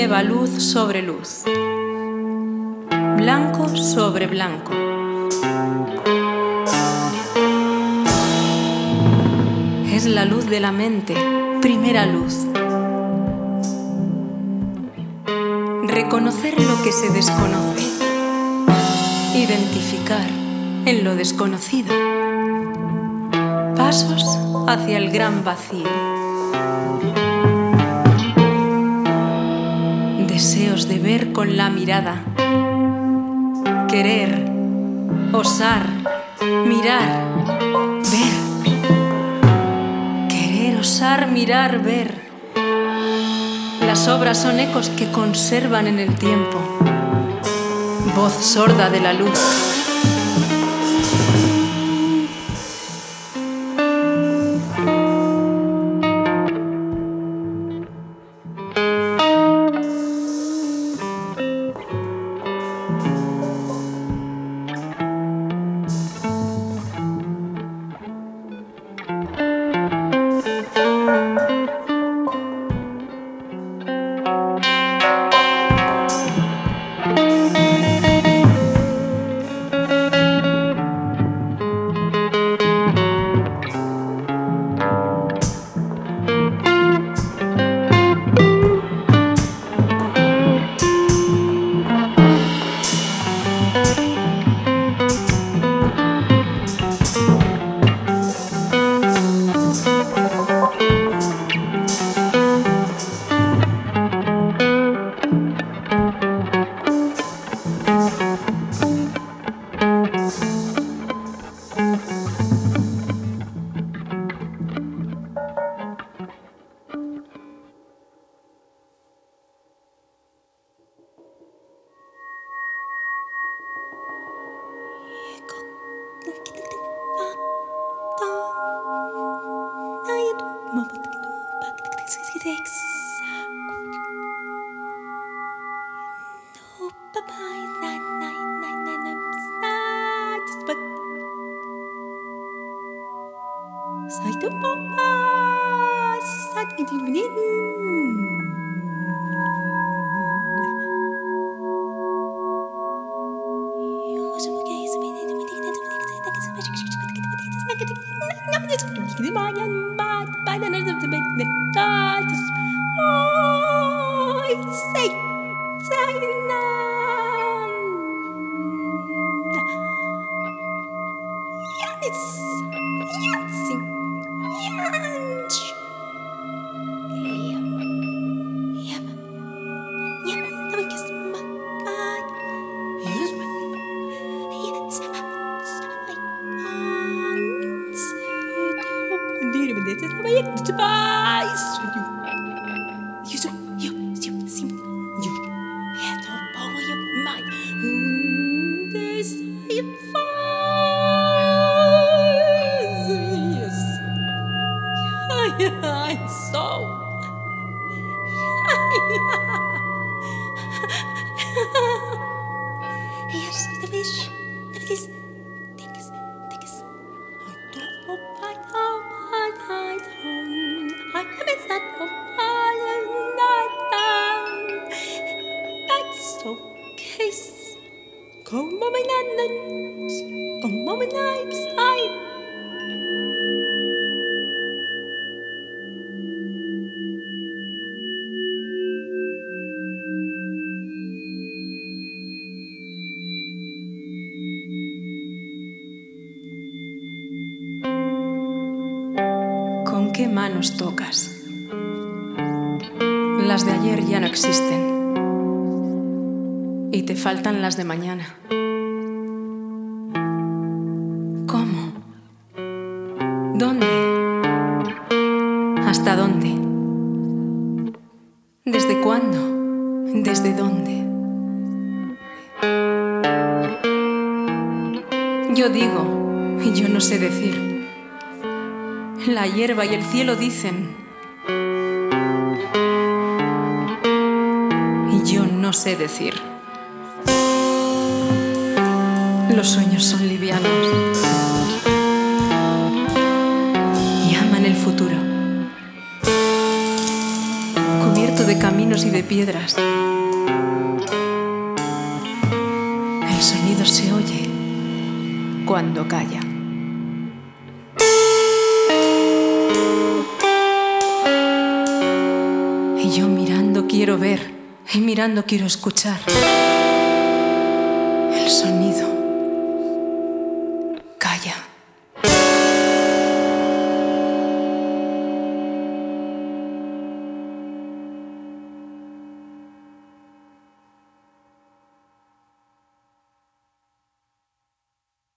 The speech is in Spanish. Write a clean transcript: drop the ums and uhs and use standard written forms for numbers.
lleva luz sobre luz, blanco sobre blanco. Es la luz de la mente, primera luz. Reconocer lo que se desconoce, identificar en lo desconocido. Pasos hacia el gran vacío. Deseos de ver con la mirada. Querer, osar, mirar, ver. Querer, osar, mirar, ver. Las obras son ecos que conservan en el tiempo. Voz sorda de la luz. ¿Con qué manos tocas? Las de ayer ya no existen y te faltan las de mañana. ¿Cómo? ¿Dónde? ¿Hasta dónde? ¿Desde cuándo? ¿Desde dónde? Yo digo y yo no sé decir. La hierba y el cielo dicen y yo no sé decir. Los sueños son livianos y aman el futuro, cubierto de caminos caminos y de piedras. El sonido se oye cuando calla. Y yo mirando quiero ver, y mirando quiero escuchar el sonido.